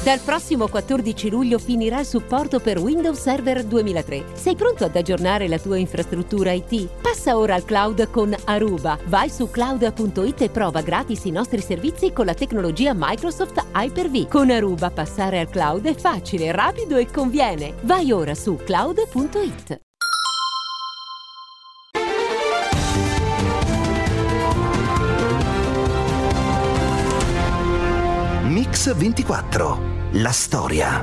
Dal prossimo 14 luglio finirà il supporto per Windows Server 2003. Sei pronto ad aggiornare la tua infrastruttura IT? Passa ora al cloud con Aruba. Vai su cloud.it e prova gratis i nostri servizi con la tecnologia Microsoft Hyper-V. Con Aruba passare al cloud è facile, rapido e conviene. Vai ora su cloud.it. Mix 24. La storia.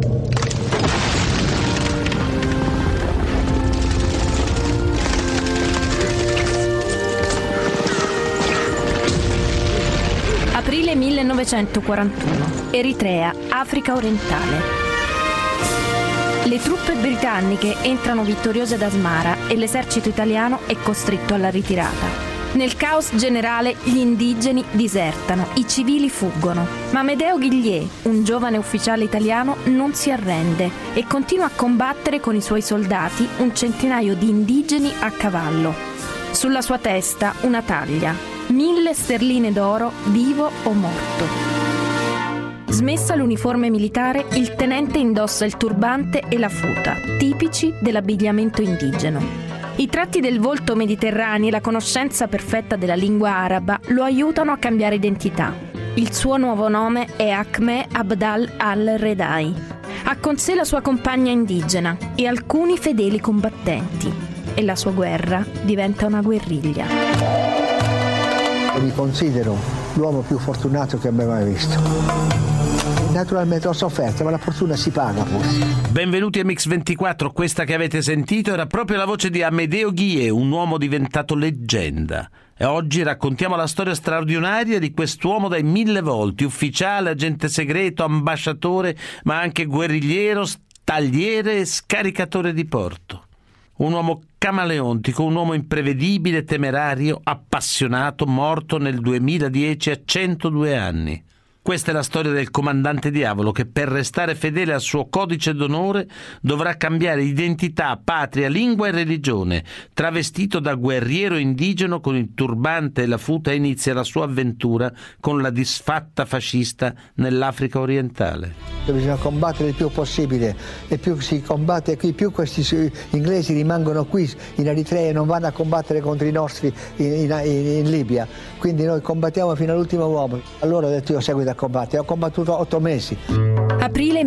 Aprile 1941. Eritrea, Africa orientale. Le truppe britanniche entrano vittoriose ad Asmara e l'esercito italiano è costretto alla ritirata. Nel caos generale gli indigeni disertano, i civili fuggono, ma Amedeo Ghiglier, un giovane ufficiale italiano, non si arrende e continua a combattere con i suoi soldati, un centinaio di indigeni a cavallo. Sulla sua testa una taglia, 1000 sterline d'oro, vivo o morto. Smessa l'uniforme militare, il tenente indossa il turbante e la futa, tipici dell'abbigliamento indigeno. I tratti del volto mediterraneo e la conoscenza perfetta della lingua araba lo aiutano a cambiare identità. Il suo nuovo nome è Ahmed Abdal al-Redai. Ha con sé la sua compagna indigena e alcuni fedeli combattenti. E la sua guerra diventa una guerriglia. Mi considero l'uomo più fortunato che abbia mai visto. Naturalmente ho sofferto, ma la fortuna si paga pure. Benvenuti a Mix 24, questa che avete sentito era proprio la voce di Amedeo Ghiglier, un uomo diventato leggenda. E oggi raccontiamo la storia straordinaria di quest'uomo dai 1000 volti, ufficiale, agente segreto, ambasciatore, ma anche guerrigliero, tagliere e scaricatore di porto. Un uomo camaleontico, un uomo imprevedibile, temerario, appassionato, morto nel 2010 a 102 anni. Questa è la storia del comandante Diavolo che per restare fedele al suo codice d'onore dovrà cambiare identità, patria, lingua e religione. Travestito da guerriero indigeno con il turbante e la futa inizia la sua avventura con la disfatta fascista nell'Africa orientale. Bisogna combattere il più possibile e più si combatte qui, più questi inglesi rimangono qui in Eritrea e non vanno a combattere contro i nostri in Libia. Quindi noi combattiamo fino all'ultimo uomo. Allora ho detto io seguito a combattere, ho combattuto 8 mesi. Aprile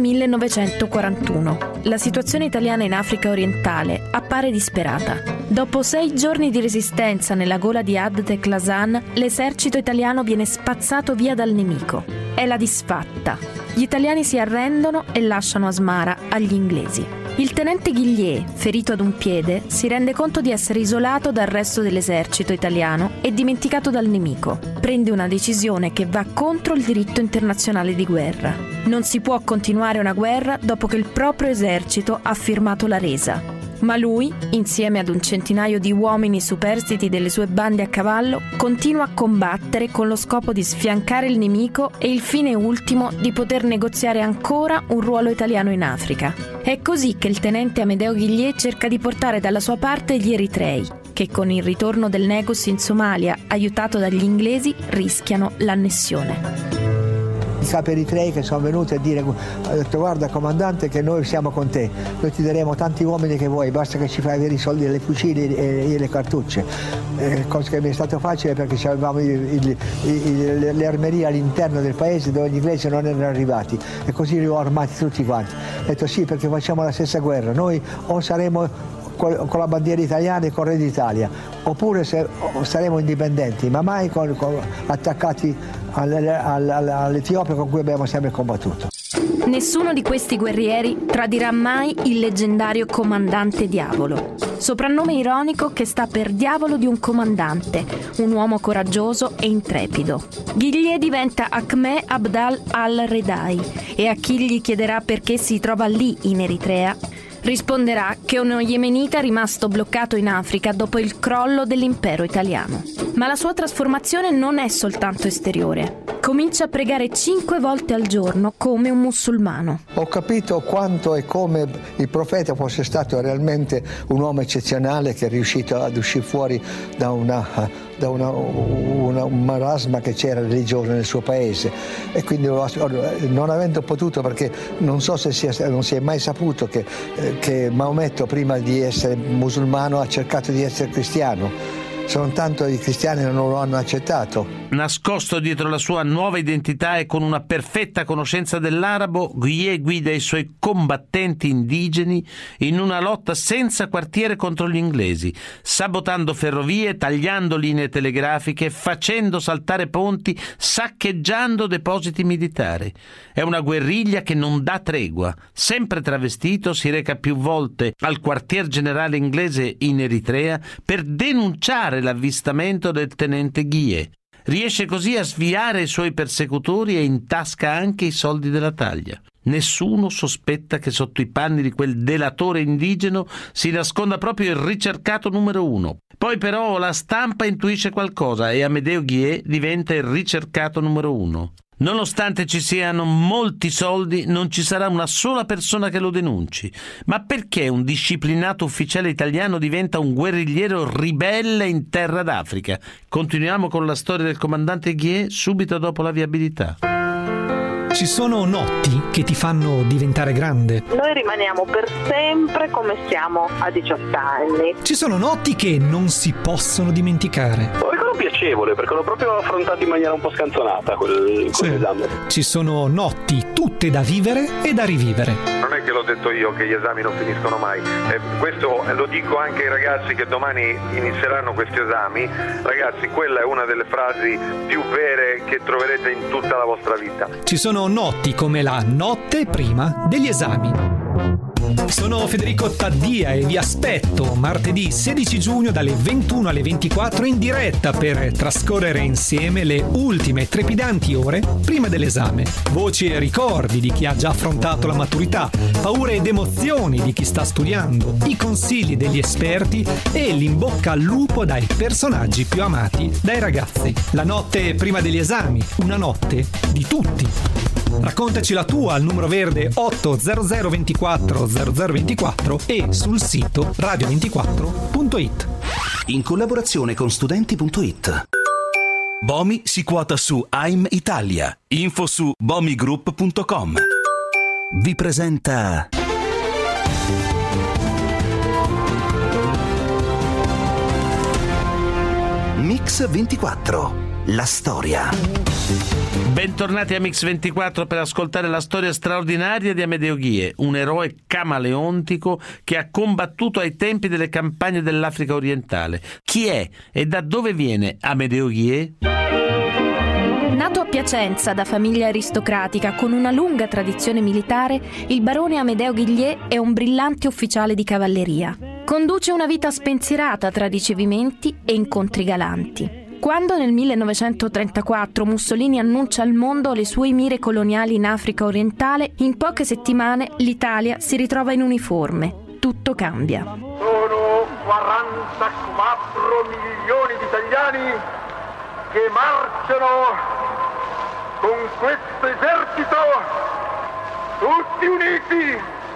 1941. La situazione italiana in Africa orientale appare disperata. Dopo 6 giorni di resistenza nella gola di Ad Teclasan, l'esercito italiano viene spazzato via dal nemico. È la disfatta. Gli italiani si arrendono e lasciano Asmara agli inglesi. Il tenente Ghiglier, ferito ad un piede, si rende conto di essere isolato dal resto dell'esercito italiano e dimenticato dal nemico. Prende una decisione che va contro il diritto internazionale di guerra. Non si può continuare una guerra dopo che il proprio esercito ha firmato la resa. Ma lui, insieme ad un centinaio di uomini superstiti delle sue bande a cavallo, continua a combattere con lo scopo di sfiancare il nemico e il fine ultimo di poter negoziare ancora un ruolo italiano in Africa. È così che il tenente Amedeo Ghiglier cerca di portare dalla sua parte gli eritrei, che con il ritorno del Negus in Somalia, aiutato dagli inglesi, rischiano l'annessione. I capi eritrei che sono venuti a dire, ha detto guarda comandante che noi siamo con te, noi ti daremo tanti uomini che vuoi, basta che ci fai avere i soldi delle fucili e le cartucce, cosa che mi è stato facile perché avevamo le armerie all'interno del paese dove gli inglesi non erano arrivati e così li ho armati tutti quanti. Ho detto sì perché facciamo la stessa guerra, noi o saremo con la bandiera italiana e con Re d'Italia, oppure saremo indipendenti, ma mai attaccati all'Etiopia con cui abbiamo sempre combattuto. Nessuno di questi guerrieri tradirà mai il leggendario comandante Diavolo, soprannome ironico che sta per diavolo di un comandante, un uomo coraggioso e intrepido. Ghiglier diventa Ahmed Abdal al-Redai e a chi gli chiederà perché si trova lì in Eritrea, risponderà che è uno yemenita rimasto bloccato in Africa dopo il crollo dell'impero italiano. Ma la sua trasformazione non è soltanto esteriore. Comincia a pregare 5 volte al giorno come un musulmano. Ho capito quanto e come il profeta fosse stato realmente un uomo eccezionale che è riuscito ad uscire fuori da da un marasma che c'era religioso nel suo paese, e quindi non avendo potuto, perché non so se non si è mai saputo che Maometto prima di essere musulmano ha cercato di essere cristiano. Soltanto i cristiani non lo hanno accettato. Nascosto dietro la sua nuova identità e con una perfetta conoscenza dell'arabo, Guillet guida i suoi combattenti indigeni in una lotta senza quartiere contro gli inglesi, sabotando ferrovie, tagliando linee telegrafiche, facendo saltare ponti, saccheggiando depositi militari. È una guerriglia che non dà tregua. Sempre travestito, si reca più volte al quartier generale inglese in Eritrea per denunciare l'avvistamento del tenente Guillet. Riesce così a sviare i suoi persecutori e intasca anche i soldi della taglia. Nessuno sospetta che sotto i panni di quel delatore indigeno si nasconda proprio il ricercato numero 1. Poi però la stampa intuisce qualcosa e Amedeo Guillet diventa il ricercato numero 1. Nonostante ci siano molti soldi, non ci sarà una sola persona che lo denunci. Ma perché un disciplinato ufficiale italiano diventa un guerrigliero ribelle in terra d'Africa? Continuiamo con la storia del comandante Guillet subito dopo la viabilità. Ci sono notti che ti fanno diventare grande. Noi rimaniamo per sempre come siamo a 18 anni. Ci sono notti che non si possono dimenticare. Ricordo piacevole, perché l'ho proprio affrontato in maniera un po' scanzonata quell'esame. Ci sono notti tutte da vivere e da rivivere. Non è che l'ho detto io che gli esami non finiscono mai. Questo lo dico anche ai ragazzi che domani inizieranno questi esami. Ragazzi, quella è una delle frasi più vere che troverete in tutta la vostra vita. Ci sono notti come la notte prima degli esami. Sono Federico Taddia e vi aspetto martedì 16 giugno dalle 21 alle 24 in diretta per trascorrere insieme le ultime trepidanti ore prima dell'esame. Voci e ricordi di chi ha già affrontato la maturità, paure ed emozioni di chi sta studiando, i consigli degli esperti e l'in-bocca al lupo dai personaggi più amati dai ragazzi. La notte prima degli esami, una notte di tutti. Raccontaci la tua al numero verde 800 24 0024 e sul sito radio24.it. In collaborazione con studenti.it. Bomi si quota su AIM Italia. Info su bomigroup.com. Vi presenta Mix 24. La storia. Bentornati a Mix 24 per ascoltare la storia straordinaria di Amedeo Guillet, un eroe camaleontico che ha combattuto ai tempi delle campagne dell'Africa orientale. Chi è e da dove viene Amedeo Guillet? Nato a Piacenza da famiglia aristocratica con una lunga tradizione militare, il barone Amedeo Guillet è un brillante ufficiale di cavalleria. Conduce una vita spensierata tra ricevimenti e incontri galanti. Quando nel 1934 Mussolini annuncia al mondo le sue mire coloniali in Africa orientale, in poche settimane l'Italia si ritrova in uniforme. Tutto cambia. Sono 44 milioni di italiani che marciano con questo esercito tutti uniti,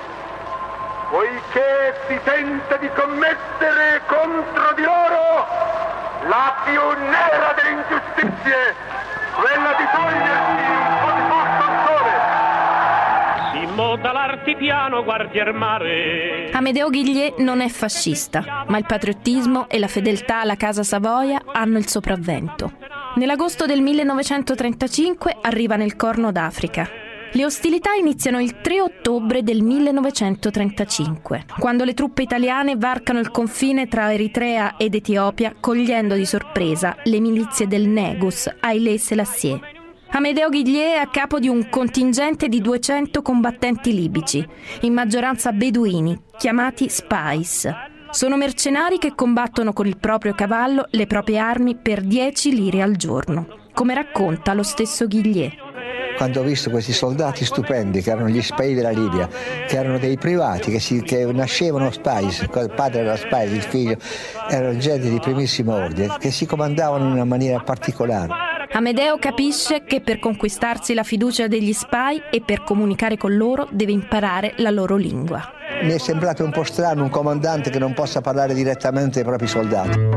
poiché si tenta di commettere contro di loro la più nera delle ingiustizie, quella di togliersi un po' di posto al sole. Si monta l'artipiano, guardier mare. Amedeo Guillet non è fascista, ma il patriottismo e la fedeltà alla Casa Savoia hanno il sopravvento. Nell'agosto del 1935 arriva nel Corno d'Africa. Le ostilità iniziano il 3 ottobre del 1935, quando le truppe italiane varcano il confine tra Eritrea ed Etiopia, cogliendo di sorpresa le milizie del Negus Haile Selassie. Amedeo Guillet è a capo di un contingente di 200 combattenti libici, in maggioranza beduini, chiamati Spies. Sono mercenari che combattono con il proprio cavallo le proprie armi per 10 lire al giorno, come racconta lo stesso Guillet. Quando ho visto questi soldati stupendi che erano gli spy della Libia, che erano dei privati che nascevano spies, il padre era spies, il figlio, erano gente di primissimo ordine, che si comandavano in una maniera particolare. Amedeo capisce che per conquistarsi la fiducia degli spy e per comunicare con loro deve imparare la loro lingua. Mi è sembrato un po' strano un comandante che non possa parlare direttamente ai propri soldati. Per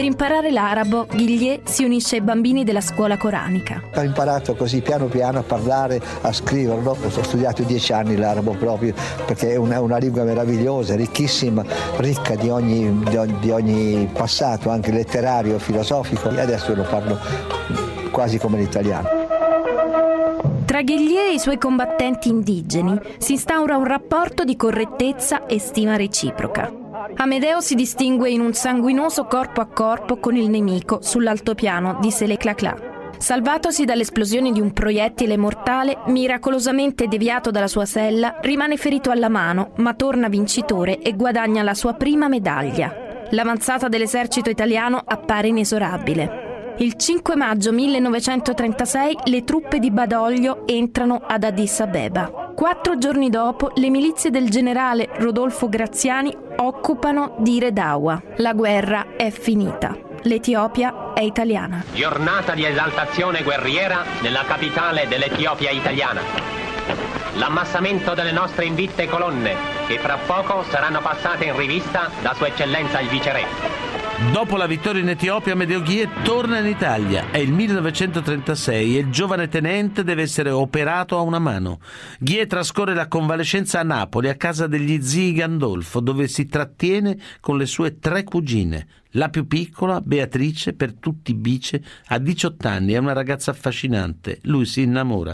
Per imparare l'arabo, Ghiliè si unisce ai bambini della scuola coranica. Ho imparato così piano piano a parlare, a scriverlo. Ho studiato 10 anni l'arabo proprio perché è una lingua meravigliosa, ricchissima, ricca di ogni passato, anche letterario, filosofico. E adesso lo parlo quasi come l'italiano. Tra Ghiliè e i suoi combattenti indigeni si instaura un rapporto di correttezza e stima reciproca. Amedeo si distingue in un sanguinoso corpo a corpo con il nemico sull'altopiano di Sele-Cla-Cla. Salvatosi dall'esplosione di un proiettile mortale, miracolosamente deviato dalla sua sella, rimane ferito alla mano, ma torna vincitore e guadagna la sua prima medaglia. L'avanzata dell'esercito italiano appare inesorabile. Il 5 maggio 1936 le truppe di Badoglio entrano ad Addis Abeba. 4 giorni dopo le milizie del generale Rodolfo Graziani occupano Dire Dawa. La guerra è finita. L'Etiopia è italiana. Giornata di esaltazione guerriera nella capitale dell'Etiopia italiana. L'ammassamento delle nostre invitte colonne, che fra poco saranno passate in rivista da Sua Eccellenza il Viceré. Dopo la vittoria in Etiopia, Amedeo Ghie torna in Italia. È il 1936 e il giovane tenente deve essere operato a una mano. Ghie trascorre la convalescenza a Napoli, a casa degli zii Gandolfo, dove si trattiene con le sue 3 cugine. La più piccola, Beatrice, per tutti bice, ha 18 anni, è una ragazza affascinante. Lui si innamora.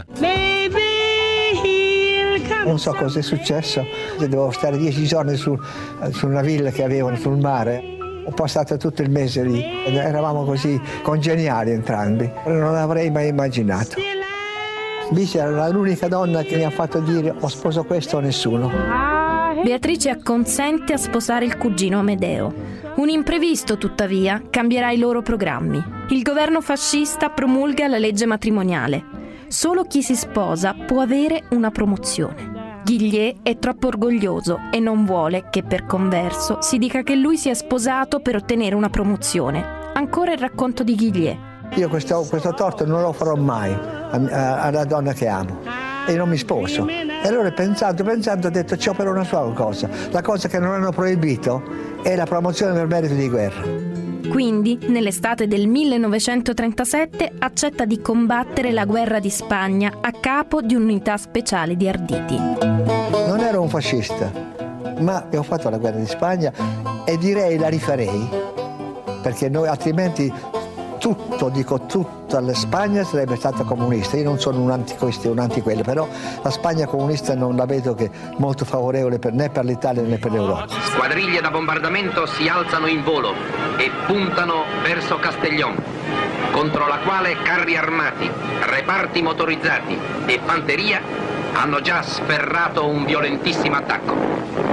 Non so cosa è successo, dovevo stare 10 giorni su una villa che avevano sul mare. Ho passato tutto il mese lì, eravamo così congeniali entrambi, non l'avrei mai immaginato. Bice era l'unica donna che mi ha fatto dire o sposo questo o nessuno. Beatrice acconsente a sposare il cugino Amedeo. Un imprevisto, tuttavia, cambierà i loro programmi. Il governo fascista promulga la legge matrimoniale. Solo chi si sposa può avere una promozione. Ghiliè è troppo orgoglioso e non vuole che per converso si dica che lui si è sposato per ottenere una promozione. Ancora il racconto di Ghiliè. Io questo torto non lo farò mai alla donna che amo e non mi sposo. E allora pensando ho detto c'ho però una sola cosa. La cosa che non hanno proibito è la promozione per merito di guerra. Quindi, nell'estate del 1937, accetta di combattere la guerra di Spagna a capo di un'unità speciale di arditi. Non ero un fascista, ma ho fatto la guerra di Spagna e direi la rifarei, perché noi altrimenti tutta la Spagna sarebbe stata comunista. Io non sono un antiquesto, un antiquello, però la Spagna comunista non la vedo che molto favorevole né per l'Italia né per l'Europa. Squadriglie da bombardamento si alzano in volo e puntano verso Castellón, contro la quale carri armati, reparti motorizzati e fanteria hanno già sferrato un violentissimo attacco.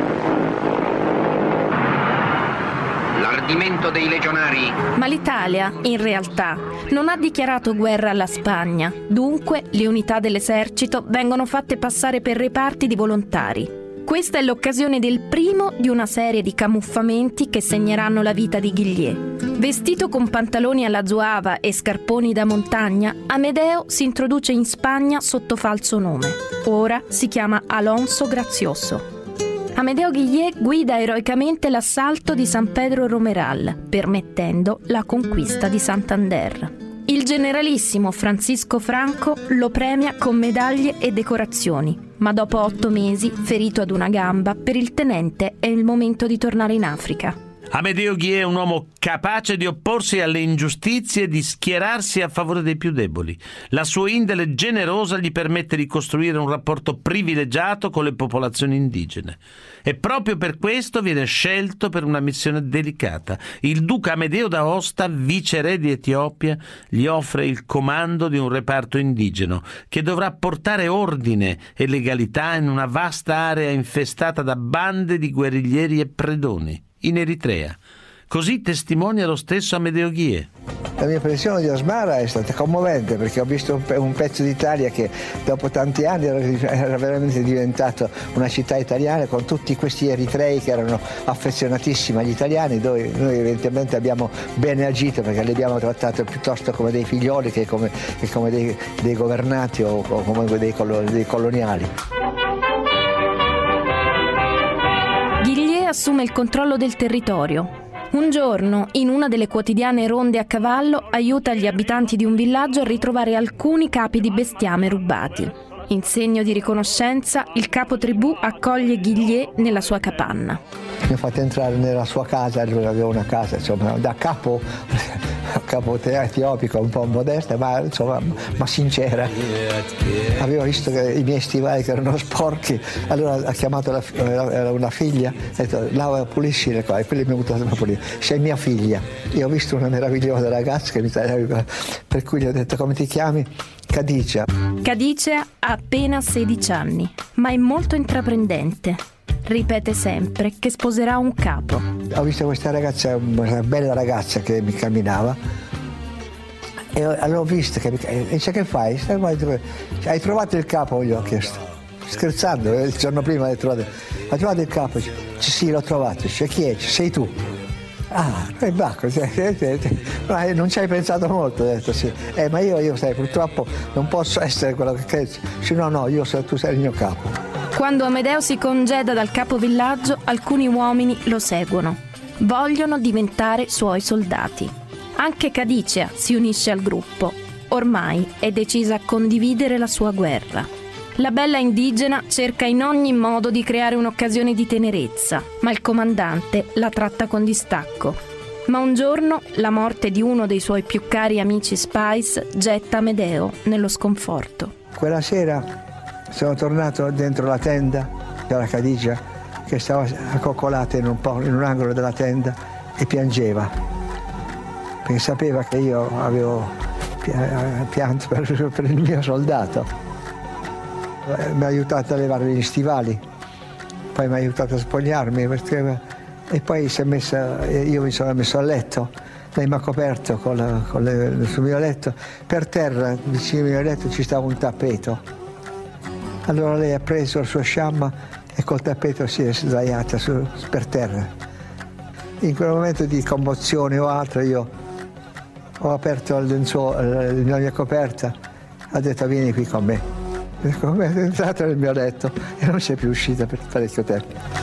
L'ardimento dei legionari. Ma l'Italia, in realtà, non ha dichiarato guerra alla Spagna. Dunque, le unità dell'esercito vengono fatte passare per reparti di volontari. Questa è l'occasione del primo di una serie di camuffamenti che segneranno la vita di Ghiliè. Vestito con pantaloni alla zuava e scarponi da montagna, Amedeo si introduce in Spagna sotto falso nome. Ora si chiama Alonso Grazioso. Amedeo Ghiliè guida eroicamente l'assalto di San Pedro Romeral, permettendo la conquista di Santander. Il generalissimo Francisco Franco lo premia con medaglie e decorazioni, ma dopo 8 mesi, ferito ad una gamba, per il tenente è il momento di tornare in Africa. Amedeo Ghie è un uomo capace di opporsi alle ingiustizie e di schierarsi a favore dei più deboli. La sua indole generosa gli permette di costruire un rapporto privilegiato con le popolazioni indigene. E proprio per questo viene scelto per una missione delicata. Il duca Amedeo d'Aosta, viceré di Etiopia, gli offre il comando di un reparto indigeno che dovrà portare ordine e legalità in una vasta area infestata da bande di guerriglieri e predoni. In Eritrea. Così testimonia lo stesso Amedeo Ghie. La mia impressione di Asmara è stata commovente perché ho visto un pezzo d'Italia che dopo tanti anni era veramente diventato una città italiana con tutti questi eritrei che erano affezionatissimi agli italiani, dove noi evidentemente abbiamo bene agito perché li abbiamo trattati piuttosto come dei figlioli che come dei governati o come dei coloniali. Ghiliè assume il controllo del territorio. Un giorno, in una delle quotidiane ronde a cavallo, aiuta gli abitanti di un villaggio a ritrovare alcuni capi di bestiame rubati. In segno di riconoscenza, il capo tribù accoglie Guillier nella sua capanna. Mi ha fatto entrare nella sua casa, lui aveva una casa, insomma, da capo etiopico, un po' modesta, ma insomma, ma sincera. Aveva visto che i miei stivali che erano sporchi, allora ha chiamato una figlia, ha detto: lava, pulisci le cose, e quella mi ha buttato a pulire. Sei mia figlia. Io ho visto una meravigliosa ragazza che mi tagliava, per cui gli ho detto: come ti chiami? Khadija. Khadija ha appena 16 anni, ma è molto intraprendente. Ripete sempre che sposerà un capo. Ho visto questa ragazza, una bella ragazza che mi camminava, e l'ho vista che e dice: che fai? Hai trovato il capo? Gli ho chiesto, scherzando, il giorno prima hai trovato il capo? Dice: sì, l'ho trovato. Dice: chi è? Sei tu? Ah, e bacco, non ci hai pensato molto, ho detto sì. Ma io sai, purtroppo non posso essere quello che credi. Dice: no, tu sei il mio capo. Quando Amedeo si congeda dal capovillaggio, alcuni uomini lo seguono. Vogliono diventare suoi soldati. Anche Khadija si unisce al gruppo. Ormai è decisa a condividere la sua guerra. La bella indigena cerca in ogni modo di creare un'occasione di tenerezza, ma il comandante la tratta con distacco. Ma un giorno la morte di uno dei suoi più cari amici Spice getta Amedeo nello sconforto. Quella sera sono tornato dentro la tenda della Khadija, che stava accoccolata in un angolo della tenda e piangeva, perché sapeva che io avevo pianto per il mio soldato. Mi ha aiutato a levare gli stivali, poi mi ha aiutato a spogliarmi, e poi io mi sono messo a letto. Lei mi ha coperto sul mio letto. Per terra, vicino al mio letto, ci stava un tappeto. Allora lei ha preso il suo sciamma e col tappeto si è sdraiata per terra. In quel momento di commozione o altro, io ho aperto la mia coperta, ha detto: vieni qui con me. È entrata nel mio letto e non c'è più uscita per parecchio tempo.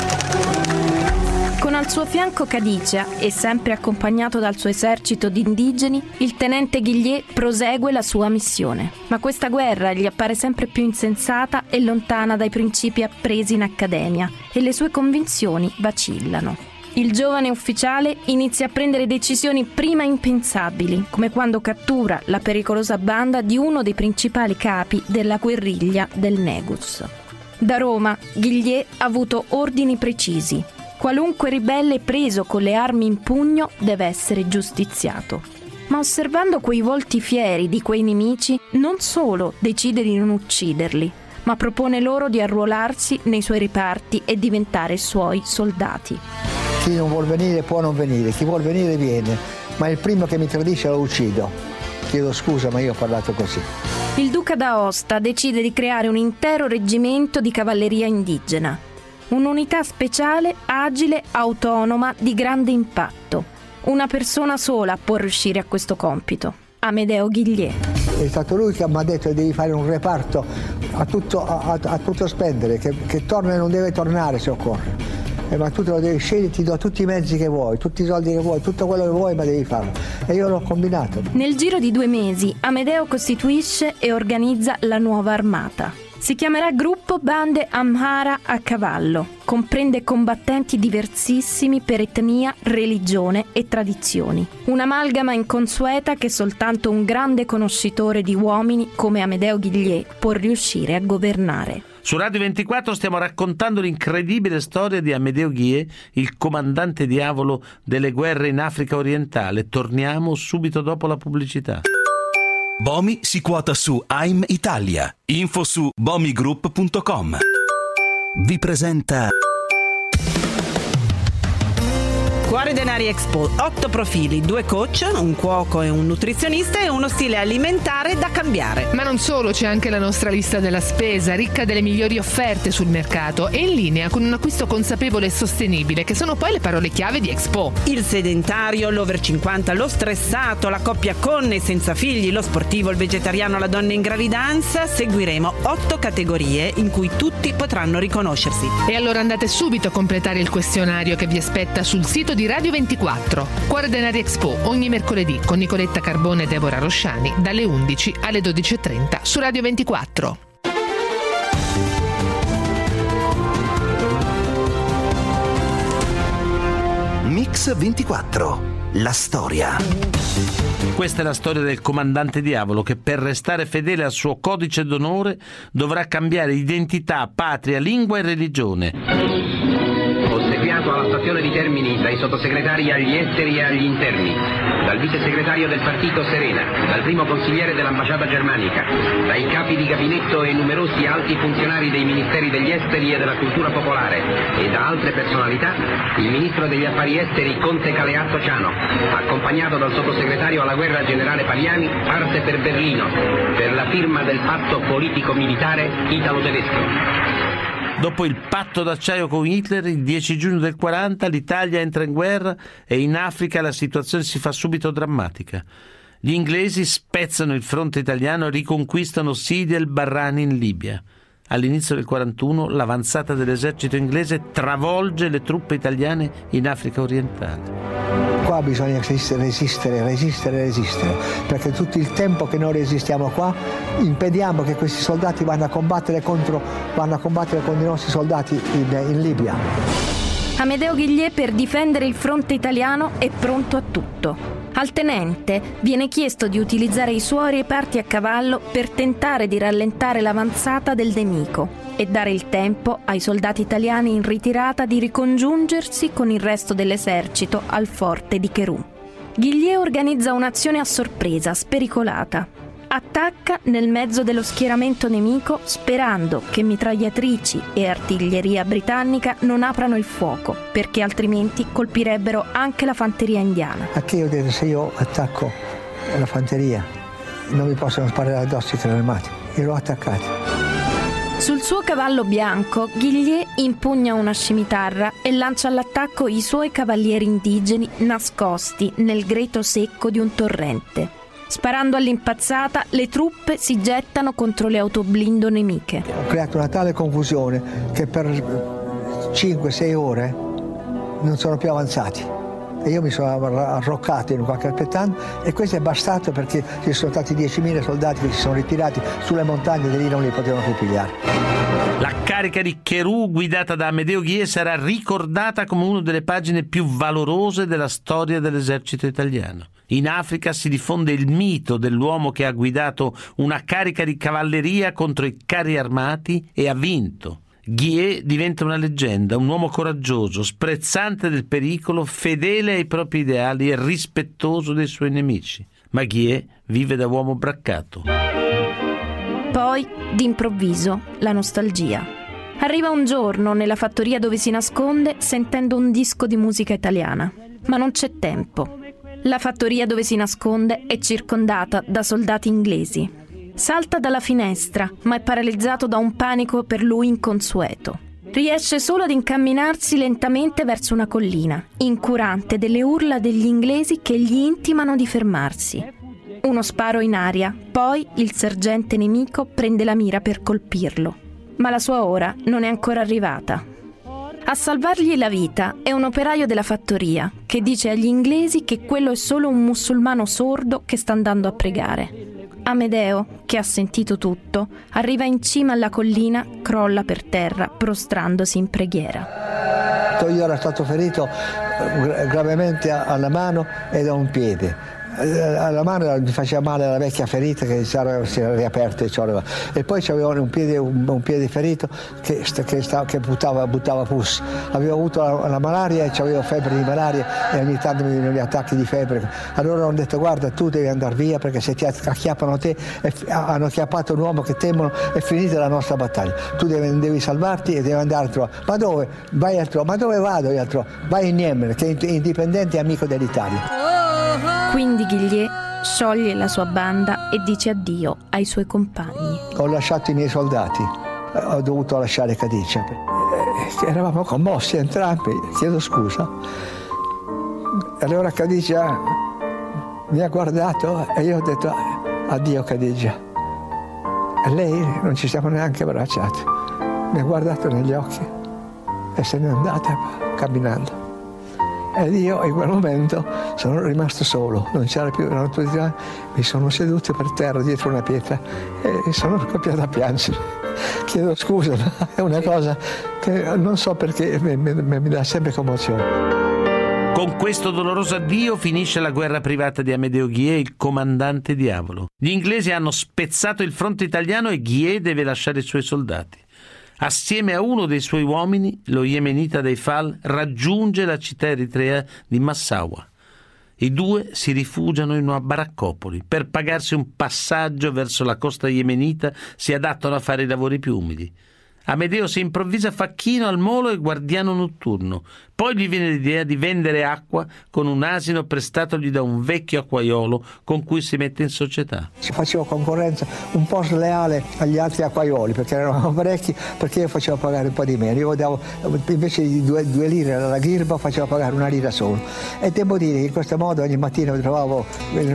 Con al suo fianco Khadija e sempre accompagnato dal suo esercito di indigeni, il tenente Guillier prosegue la sua missione. Ma questa guerra gli appare sempre più insensata e lontana dai principi appresi in accademia, e le sue convinzioni vacillano. Il giovane ufficiale inizia a prendere decisioni prima impensabili, come quando cattura la pericolosa banda di uno dei principali capi della guerriglia del Negus. Da Roma, Guillier ha avuto ordini precisi. Qualunque ribelle preso con le armi in pugno deve essere giustiziato. Ma osservando quei volti fieri di quei nemici, non solo decide di non ucciderli, ma propone loro di arruolarsi nei suoi reparti e diventare suoi soldati. Chi non vuol venire può non venire, chi vuol venire viene, ma il primo che mi tradisce lo uccido. Chiedo scusa, ma io ho parlato così. Il duca d'Aosta decide di creare un intero reggimento di cavalleria indigena. Un'unità speciale, agile, autonoma, di grande impatto. Una persona sola può riuscire a questo compito: Amedeo Guillier. È stato lui che mi ha detto che devi fare un reparto a tutto spendere, che torna e non deve tornare se occorre. Ma tu te lo devi scegliere, ti do tutti i mezzi che vuoi, tutti i soldi che vuoi, tutto quello che vuoi, ma devi farlo. E io l'ho combinato. Nel giro di 2 mesi, Amedeo costituisce e organizza la nuova armata. Si chiamerà Gruppo Bande Amhara a cavallo. Comprende combattenti diversissimi per etnia, religione e tradizioni. Un'amalgama inconsueta che soltanto un grande conoscitore di uomini come Amedeo Guillier può riuscire a governare. Su Radio 24 stiamo raccontando l'incredibile storia di Amedeo Guillier, il comandante diavolo delle guerre in Africa orientale. Torniamo subito dopo la pubblicità. Bomi si quota su AIM Italia. Info su bomigroup.com. Vi presenta Cuore Denari Expo, 8 profili, 2 coach, un cuoco e un nutrizionista e uno stile alimentare da cambiare. Ma non solo, c'è anche la nostra lista della spesa, ricca delle migliori offerte sul mercato e in linea con un acquisto consapevole e sostenibile, che sono poi le parole chiave di Expo. Il sedentario, l'over 50, lo stressato, la coppia con e senza figli, lo sportivo, il vegetariano, la donna in gravidanza. Seguiremo 8 categorie in cui tutti potranno riconoscersi. E allora andate subito a completare il questionario che vi aspetta sul sito di di Radio 24. Cuore Denari Expo, ogni mercoledì con Nicoletta Carbone e Deborah Rosciani, dalle 11 alle 12.30 su Radio 24. Mix 24, la storia. Questa è la storia del comandante Diavolo che per restare fedele al suo codice d'onore dovrà cambiare identità, patria, lingua e religione. Ossequiato alla stazione di Termini dai sottosegretari agli esteri e agli interni, dal vice segretario del partito Serena, dal primo consigliere dell'ambasciata germanica, dai capi di gabinetto e numerosi alti funzionari dei ministeri degli esteri e della cultura popolare e da altre personalità, il ministro degli affari esteri Conte Caleazzo Ciano, accompagnato dal sottosegretario alla guerra generale Paliani, parte per Berlino per la firma del patto politico-militare italo-tedesco. Dopo il patto d'acciaio con Hitler, il 10 giugno del 40 l'Italia entra in guerra e in Africa la situazione si fa subito drammatica. Gli inglesi spezzano il fronte italiano e riconquistano Sidi el Barrani in Libia. All'inizio del 41 l'avanzata dell'esercito inglese travolge le truppe italiane in Africa orientale. Qua bisogna resistere, perché tutto il tempo che noi resistiamo qua impediamo che questi soldati vanno a combattere con i nostri soldati in Libia. Amedeo Ghiglié, per difendere il fronte italiano, è pronto a tutto. Al tenente viene chiesto di utilizzare i suoi reparti a cavallo per tentare di rallentare l'avanzata del nemico e dare il tempo ai soldati italiani in ritirata di ricongiungersi con il resto dell'esercito al forte di Cherù. Ghiglié organizza un'azione a sorpresa, spericolata. Attacca nel mezzo dello schieramento nemico sperando che mitragliatrici e artiglieria britannica non aprano il fuoco, perché altrimenti colpirebbero anche la fanteria indiana. A che io ho detto, se io attacco la fanteria non mi possono sparare addosso i carri armati, e l'ho attaccati. Sul suo cavallo bianco, Ghiglié impugna una scimitarra e lancia all'attacco i suoi cavalieri indigeni nascosti nel greto secco di un torrente. Sparando all'impazzata, le truppe si gettano contro le autoblindo nemiche. Ho creato una tale confusione che per 5-6 ore non sono più avanzati. E io mi sono arroccato in qualche alpettano e questo è bastato perché ci sono stati 10.000 soldati che si sono ritirati sulle montagne e lì non li potevano più pigliare. La carica di Cherù guidata da Amedeo Ghiglié sarà ricordata come una delle pagine più valorose della storia dell'esercito italiano. In Africa si diffonde il mito dell'uomo che ha guidato una carica di cavalleria contro i carri armati e ha vinto. Ghiglié diventa una leggenda, un uomo coraggioso, sprezzante del pericolo, fedele ai propri ideali e rispettoso dei suoi nemici. Ma Ghiglié vive da uomo braccato. Poi, d'improvviso, la nostalgia. Arriva un giorno nella fattoria dove si nasconde sentendo un disco di musica italiana. Ma non c'è tempo. La fattoria dove si nasconde è circondata da soldati inglesi. Salta dalla finestra, ma è paralizzato da un panico per lui inconsueto. Riesce solo ad incamminarsi lentamente verso una collina, incurante delle urla degli inglesi che gli intimano di fermarsi. Uno sparo in aria, poi il sergente nemico prende la mira per colpirlo. Ma la sua ora non è ancora arrivata. A salvargli la vita è un operaio della fattoria che dice agli inglesi che quello è solo un musulmano sordo che sta andando a pregare. Amedeo, che ha sentito tutto, arriva in cima alla collina, crolla per terra, prostrandosi in preghiera. Io ero stato ferito gravemente alla mano e da un piede. Alla mano mi faceva male la vecchia ferita che si era riaperta e poi c'avevo un piede ferito che buttava pus. Avevo avuto la malaria e avevo febbre di malaria e ogni tanto mi venivano gli attacchi di febbre. Allora ho detto guarda, tu devi andare via perché se ti acchiappano te, hanno acchiappato un uomo che temono, è finita la nostra battaglia. Tu devi salvarti e devi andare a trovare. Ma dove? Vai a trovare. Ma dove vado io a trovare? Vai in Yemen, che è indipendente e amico dell'Italia. Quindi Ghiglié scioglie la sua banda e dice addio ai suoi compagni. Ho lasciato i miei soldati, ho dovuto lasciare Cadice. Eravamo commossi entrambi, chiedo scusa. Allora Cadice mi ha guardato e io ho detto addio Cadice. E lei non ci siamo neanche abbracciati. Mi ha guardato negli occhi e se n'è andata camminando. Ed io in quel momento sono rimasto solo, non c'era più, erano tutti, mi sono seduto per terra dietro una pietra e sono scoppiato a piangere. Chiedo scusa, ma è una cosa che non so perché mi dà sempre commozione. Con questo doloroso addio finisce la guerra privata di Amedeo Guillet, il comandante diavolo. Gli inglesi hanno spezzato il fronte italiano e Guillet deve lasciare i suoi soldati. Assieme a uno dei suoi uomini, lo yemenita Deifal raggiunge la città eritrea di Massawa. I due si rifugiano in una baraccopoli. Per pagarsi un passaggio verso la costa yemenita si adattano a fare i lavori più umili. Amedeo si improvvisa facchino al molo e guardiano notturno. Poi gli viene l'idea di vendere acqua con un asino prestatogli da un vecchio acquaiolo con cui si mette in società. Ci facevo concorrenza un po' sleale agli altri acquaioli perché erano parecchi, perché io facevo pagare un po' di meno. Io davo, invece di 2 lire alla ghirba, facevo pagare 1 lira solo. E devo dire che in questo modo ogni mattina mi trovavo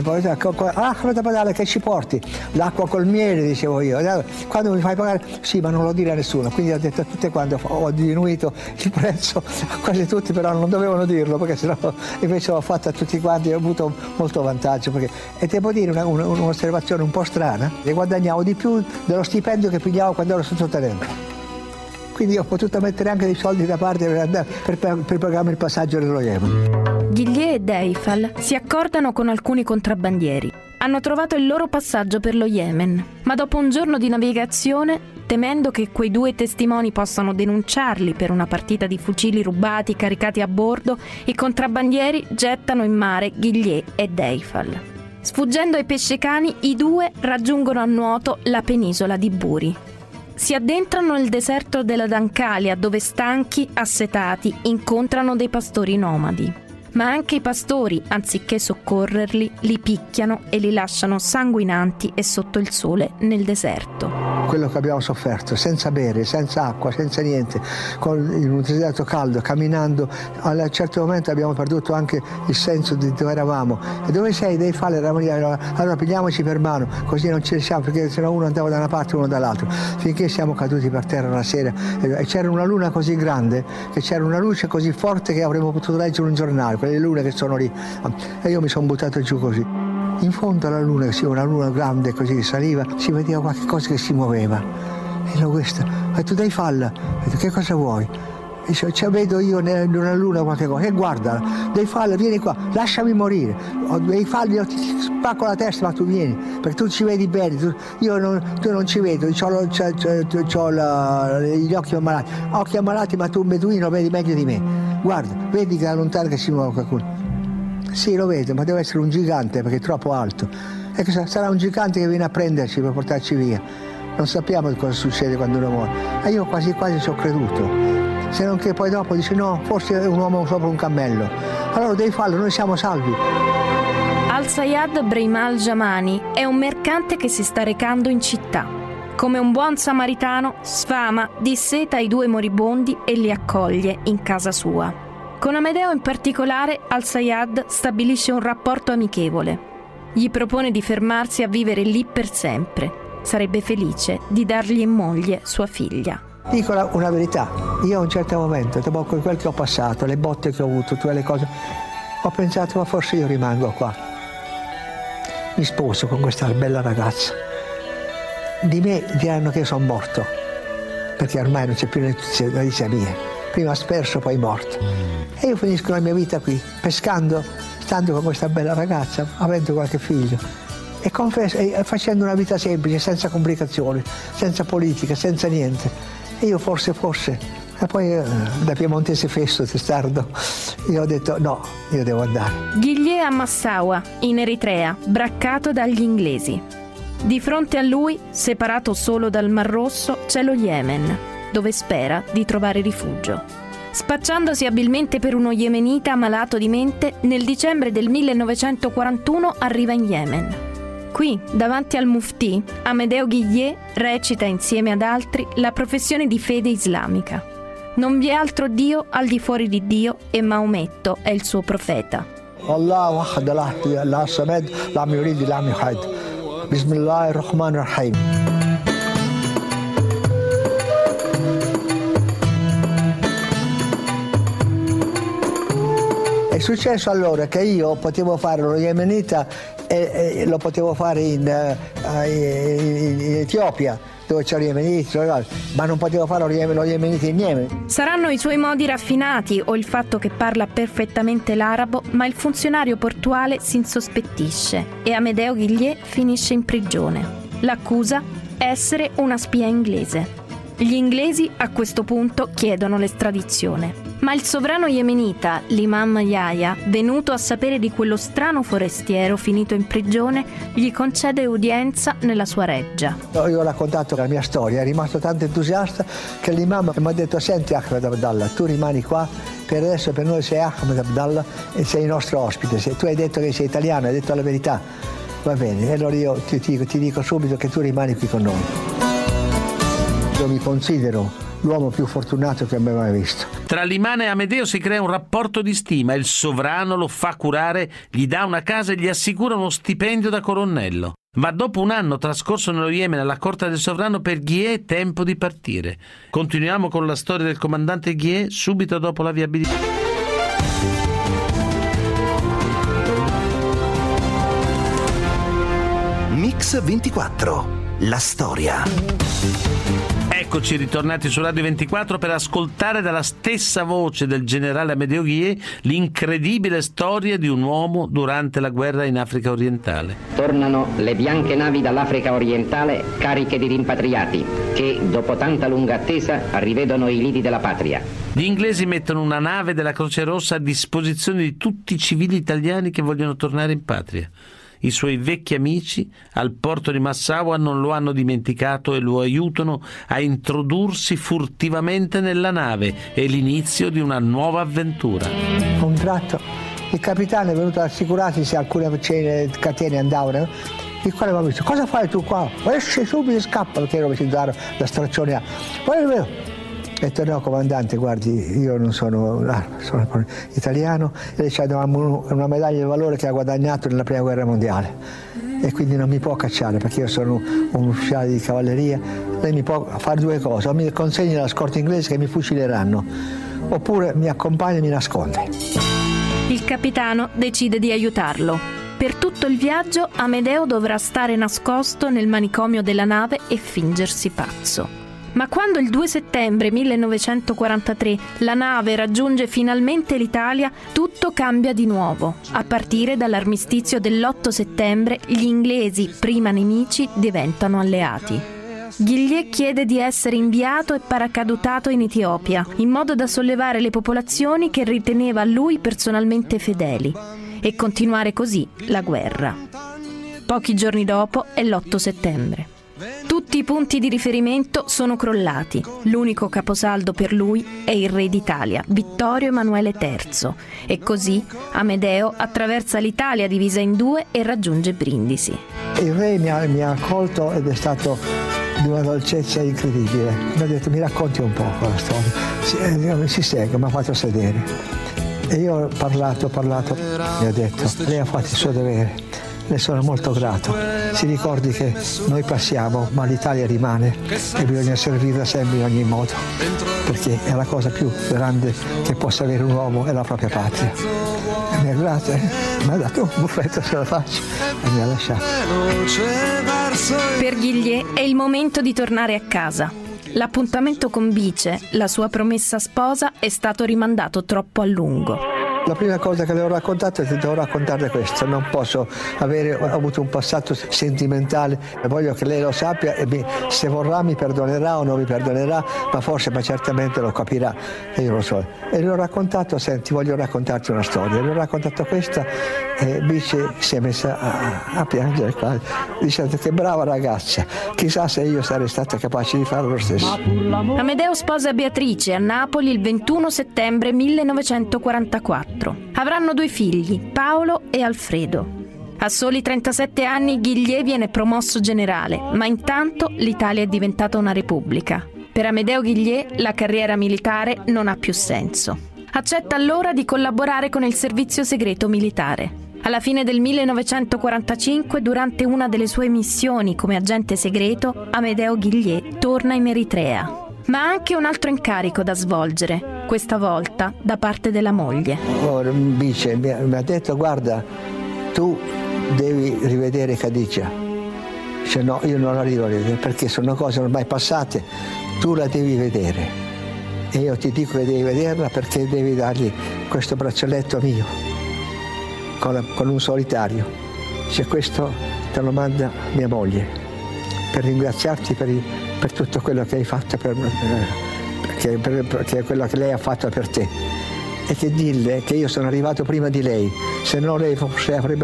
che ci porti? L'acqua col miele, dicevo io. Quando mi fai pagare? Sì, ma non lo dire a nessuno. Quindi ho detto a tutte quante, ho diminuito il prezzo a quasi tutti, però non dovevano dirlo perché sennò invece l'ho fatto a tutti quanti e ho avuto molto vantaggio. E devo dire un'osservazione un po' strana, che guadagnavo di più dello stipendio che pigliavo quando ero sottotenente. Quindi ho potuto mettere anche dei soldi da parte per pagarmi il passaggio dello Yemen. Guillet e Deifal si accordano con alcuni contrabbandieri. Hanno trovato il loro passaggio per lo Yemen, ma dopo un giorno di navigazione, temendo che quei 2 testimoni possano denunciarli per una partita di fucili rubati caricati a bordo, i contrabbandieri gettano in mare Guillet e Deifal. Sfuggendo ai pescecani, i 2 raggiungono a nuoto la penisola di Buri. Si addentrano nel deserto della Dancalia, dove stanchi, assetati, incontrano dei pastori nomadi. Ma anche i pastori, anziché soccorrerli, li picchiano e li lasciano sanguinanti e sotto il sole nel deserto. Quello che abbiamo sofferto, senza bere, senza acqua, senza niente, in un deserto caldo, camminando, a un certo momento abbiamo perduto anche il senso di dove eravamo. E dove sei? Devi fare, eravamo lì, allora pigliamoci per mano, così non ci riusciamo, perché sennò uno andava da una parte e uno dall'altra, finché siamo caduti per terra una sera. E c'era una luna così grande, che c'era una luce così forte che avremmo potuto leggere un giornale, quelle lune che sono lì. E io mi sono buttato giù così. In fondo alla luna, sì, una luna grande così che saliva, si vedeva qualche cosa che si muoveva. E io questo, e tu dai falla, che cosa vuoi? E dice, vedo io nella luna qualche cosa, e guarda, dai falla, vieni qua, lasciami morire. Dei falli, io ti spacco la testa, ma tu vieni, perché tu ci vedi bene, tu non ci vedo, ho gli occhi ammalati, ma tu un beduino vedi meglio di me. Guarda, vedi che da lontano che si muove qualcuno. Sì, lo vedo, ma deve essere un gigante perché è troppo alto. E che sarà un gigante che viene a prenderci per portarci via. Non sappiamo cosa succede quando uno muore. E io quasi ci ho creduto. Se non che poi dopo dice no, forse è un uomo sopra un cammello. Allora devi farlo, noi siamo salvi. Al-Sayad Breimal Jamani è un mercante che si sta recando in città. Come un buon samaritano, sfama, disseta i 2 moribondi e li accoglie in casa sua. Con Amedeo in particolare, Al-Sayad stabilisce un rapporto amichevole. Gli propone di fermarsi a vivere lì per sempre. Sarebbe felice di dargli in moglie sua figlia. Dico una verità, io a un certo momento, dopo quel che ho passato, le botte che ho avuto, tutte le cose, ho pensato, ma forse io rimango qua. Mi sposo con questa bella ragazza. Di me diranno che io sono morto, perché ormai non c'è più notizia mia. Prima sperso, poi morto. E io finisco la mia vita qui, pescando, stando con questa bella ragazza, avendo qualche figlio. E facendo una vita semplice, senza complicazioni, senza politica, senza niente. E io forse, e poi da piemontese festo, testardo, io ho detto no, io devo andare. Guillet a Massawa, in Eritrea, braccato dagli inglesi. Di fronte a lui, separato solo dal Mar Rosso, c'è lo Yemen, dove spera di trovare rifugio. Spacciandosi abilmente per uno yemenita malato di mente, nel dicembre del 1941 arriva in Yemen. Qui, davanti al Mufti, Amedeo Guillet recita insieme ad altri la professione di fede islamica. Non vi è altro Dio al di fuori di Dio e Maometto è il suo profeta. Allah wahad la samad lam yurid lam yuhad. Bismillahirrahmanirrahim. È successo allora che io potevo fare lo yemenita e lo potevo fare in Etiopia, dove c'è lo yemenita, ma non potevo fare lo yemenita in Yemen. Saranno i suoi modi raffinati o il fatto che parla perfettamente l'arabo, ma il funzionario portuale si insospettisce e Amedeo Ghiglié finisce in prigione. L'accusa? Essere una spia inglese. Gli inglesi a questo punto chiedono l'estradizione, ma il sovrano yemenita, l'imam Yahya, venuto a sapere di quello strano forestiero finito in prigione, gli concede udienza nella sua reggia. Io ho raccontato la mia storia, è rimasto tanto entusiasta che l'imam mi ha detto: senti Ahmed Abdallah, tu rimani qua, per adesso per noi sei Ahmed Abdallah e sei il nostro ospite. Se tu hai detto che sei italiano, hai detto la verità, va bene, e allora io ti dico subito che tu rimani qui con noi. Io mi considero l'uomo più fortunato che abbia mai visto. Tra l'imam e Amedeo si crea un rapporto di stima. Il sovrano lo fa curare, gli dà una casa e gli assicura uno stipendio da colonnello. Ma dopo un anno trascorso nello Yemen alla corte del sovrano, per Ghiè è tempo di partire. Continuiamo con la storia del comandante Ghiè subito dopo la viabilità. Mix 24, la storia. Eccoci ritornati su Radio 24 per ascoltare dalla stessa voce del generale Amedeo Ghiè l'incredibile storia di un uomo durante la guerra in Africa orientale. Tornano le bianche navi dall'Africa orientale cariche di rimpatriati che, dopo tanta lunga attesa, rivedono i lidi della patria. Gli inglesi mettono una nave della Croce Rossa a disposizione di tutti i civili italiani che vogliono tornare in patria. I suoi vecchi amici al porto di Massaua non lo hanno dimenticato e lo aiutano a introdursi furtivamente nella nave. È l'inizio di una nuova avventura. Un tratto il capitano è venuto ad assicurarsi se alcune catene andavano, il quale mi ha detto: cosa fai tu qua? Esci subito e scappa, perché ero vestito da straccione a. Ho detto: no comandante, guardi, io non sono italiano, e lei ci ha dato una medaglia di valore che ha guadagnato nella prima guerra mondiale e quindi non mi può cacciare perché io sono un ufficiale di cavalleria. Lei mi può fare due cose: o mi consegna la scorta inglese che mi fucileranno, oppure mi accompagna e mi nasconde. Il capitano decide di aiutarlo. Per tutto il viaggio Amedeo dovrà stare nascosto nel manicomio della nave e fingersi pazzo. Ma quando il 2 settembre 1943 la nave raggiunge finalmente l'Italia, tutto cambia di nuovo. A partire dall'armistizio dell'8 settembre, gli inglesi, prima nemici, diventano alleati. Ghiglié chiede di essere inviato e paracadutato in Etiopia, in modo da sollevare le popolazioni che riteneva a lui personalmente fedeli, e continuare così la guerra. Pochi giorni dopo è l'8 settembre. Tutti i punti di riferimento sono crollati. L'unico caposaldo per lui è il re d'Italia, Vittorio Emanuele III. E così Amedeo attraversa l'Italia divisa in due e raggiunge Brindisi. Il re mi ha accolto ed è stato di una dolcezza incredibile. Mi ha detto: mi racconti un po' la storia. Si segue, mi ha fatto sedere. E io ho parlato, mi ha detto: lei ha fatto il suo dovere. Le sono molto grato. Si ricordi che noi passiamo, ma l'Italia rimane e bisogna servirla sempre in ogni modo, perché è la cosa più grande che possa avere un uomo, è la propria patria. E mi ha grato, mi ha dato un buffetto sulla faccia e mi ha lasciato. Per Ghiglié è il momento di tornare a casa. L'appuntamento con Bice, la sua promessa sposa, è stato rimandato troppo a lungo. La prima cosa che le ho raccontato è che devo raccontarle questo. Non posso ho avuto un passato sentimentale e voglio che lei lo sappia e se vorrà mi perdonerà o non mi perdonerà, ma certamente lo capirà e io lo so. E le ho raccontato: senti, voglio raccontarti una storia. Le ho raccontato questa e Bice si è messa a piangere qua, dicendo: che brava ragazza, chissà se io sarei stata capace di fare lo stesso. Amedeo sposa Beatrice a Napoli il 21 settembre 1944. Avranno 2 figli, Paolo e Alfredo. A soli 37 anni Ghiglié viene promosso generale, ma intanto l'Italia è diventata una repubblica. Per Amedeo Ghiglié la carriera militare non ha più senso. Accetta allora di collaborare con il servizio segreto militare. Alla fine del 1945, durante una delle sue missioni come agente segreto, Amedeo Ghiglié torna in Eritrea. ma ha anche un altro incarico da svolgere, questa volta da parte della moglie. Bice mi ha detto: guarda, tu devi rivedere Khadija. Dice: no, io non la devo rivedere perché sono cose ormai passate, tu la devi vedere e io ti dico che devi vederla perché devi dargli questo braccialetto mio con un solitario. Dice: questo te lo manda mia moglie per ringraziarti per tutto quello che hai fatto per quello che lei ha fatto per te, e che dille che io sono arrivato prima di lei, se no lei forse avrebbe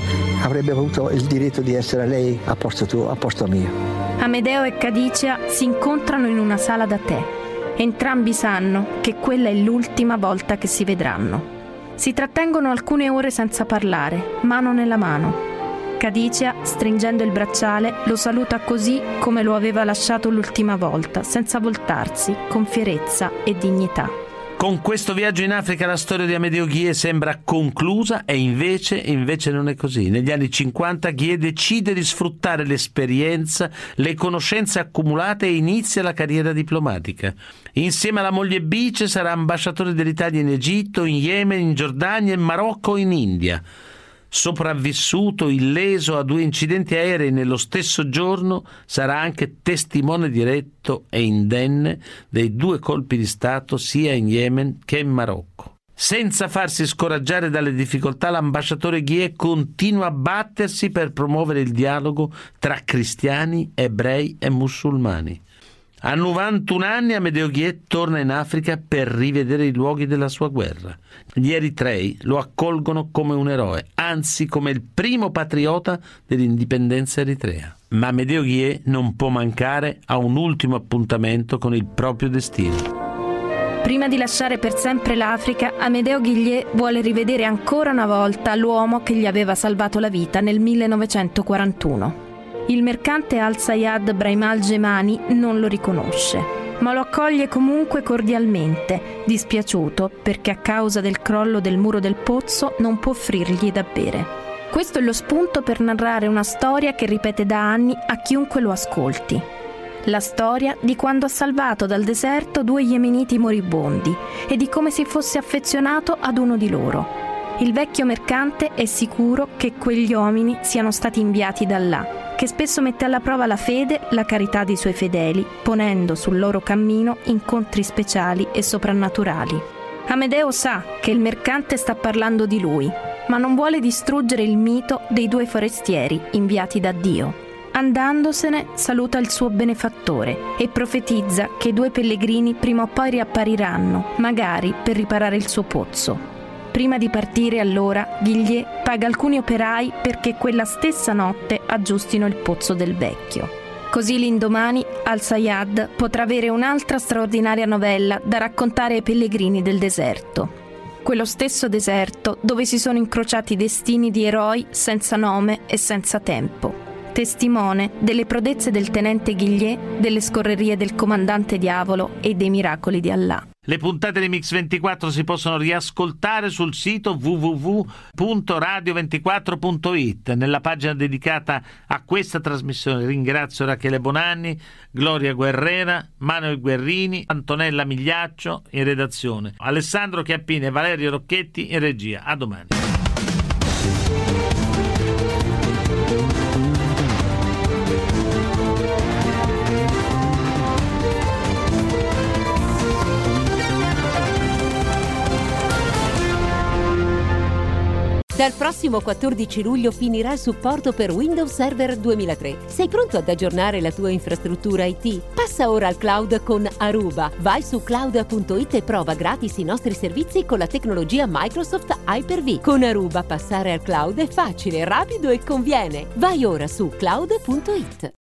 avuto il diritto di essere lei a posto mio. Amedeo e Khadija si incontrano in una sala da tè. Entrambi sanno che quella è l'ultima volta che si vedranno. Si trattengono alcune ore senza parlare, mano nella mano. Khadija, stringendo il bracciale, lo saluta così come lo aveva lasciato l'ultima volta, senza voltarsi, con fierezza e dignità. Con questo viaggio in Africa la storia di Amedeo Ghie sembra conclusa e invece non è così. Negli anni 50 Ghie decide di sfruttare l'esperienza, le conoscenze accumulate e inizia la carriera diplomatica. Insieme alla moglie Bice sarà ambasciatore dell'Italia in Egitto, in Yemen, in Giordania, in Marocco e in India. Sopravvissuto illeso a 2 incidenti aerei nello stesso giorno, sarà anche testimone diretto e indenne dei 2 colpi di Stato sia in Yemen che in Marocco. Senza farsi scoraggiare dalle difficoltà, l'ambasciatore Ghie continua a battersi per promuovere il dialogo tra cristiani, ebrei e musulmani. A 91 anni Amedeo Ghie torna in Africa per rivedere i luoghi della sua guerra. Gli eritrei lo accolgono come un eroe, anzi come il primo patriota dell'indipendenza eritrea. Ma Amedeo Ghie non può mancare a un ultimo appuntamento con il proprio destino. Prima di lasciare per sempre l'Africa, Amedeo Ghie vuole rivedere ancora una volta l'uomo che gli aveva salvato la vita nel 1941. Il mercante Al-Sayad Brahim al-Gemani non lo riconosce, ma lo accoglie comunque cordialmente, dispiaciuto perché a causa del crollo del muro del pozzo non può offrirgli da bere. Questo è lo spunto per narrare una storia che ripete da anni a chiunque lo ascolti. La storia di quando ha salvato dal deserto 2 yemeniti moribondi e di come si fosse affezionato ad uno di loro. Il vecchio mercante è sicuro che quegli uomini siano stati inviati da Allah, che spesso mette alla prova la fede, la carità dei suoi fedeli, ponendo sul loro cammino incontri speciali e soprannaturali. Amedeo sa che il mercante sta parlando di lui, ma non vuole distruggere il mito dei 2 forestieri inviati da Dio. Andandosene saluta il suo benefattore e profetizza che i 2 pellegrini prima o poi riappariranno, magari per riparare il suo pozzo. Prima di partire, allora, Ghie paga alcuni operai perché quella stessa notte aggiustino il pozzo del vecchio. Così l'indomani Al-Sayad potrà avere un'altra straordinaria novella da raccontare ai pellegrini del deserto. Quello stesso deserto dove si sono incrociati i destini di eroi senza nome e senza tempo. Testimone delle prodezze del tenente Ghie, delle scorrerie del comandante Diavolo e dei miracoli di Allah. Le puntate di Mix24 si possono riascoltare sul sito www.radio24.it. Nella pagina dedicata a questa trasmissione ringrazio Rachele Bonanni, Gloria Guerrera, Manuel Guerrini, Antonella Migliaccio in redazione, Alessandro Chiappini e Valerio Rocchetti in regia. A domani. Dal prossimo 14 luglio finirà il supporto per Windows Server 2003. Sei pronto ad aggiornare la tua infrastruttura IT? Passa ora al cloud con Aruba. Vai su cloud.it e prova gratis i nostri servizi con la tecnologia Microsoft Hyper-V. Con Aruba passare al cloud è facile, rapido e conviene. Vai ora su cloud.it.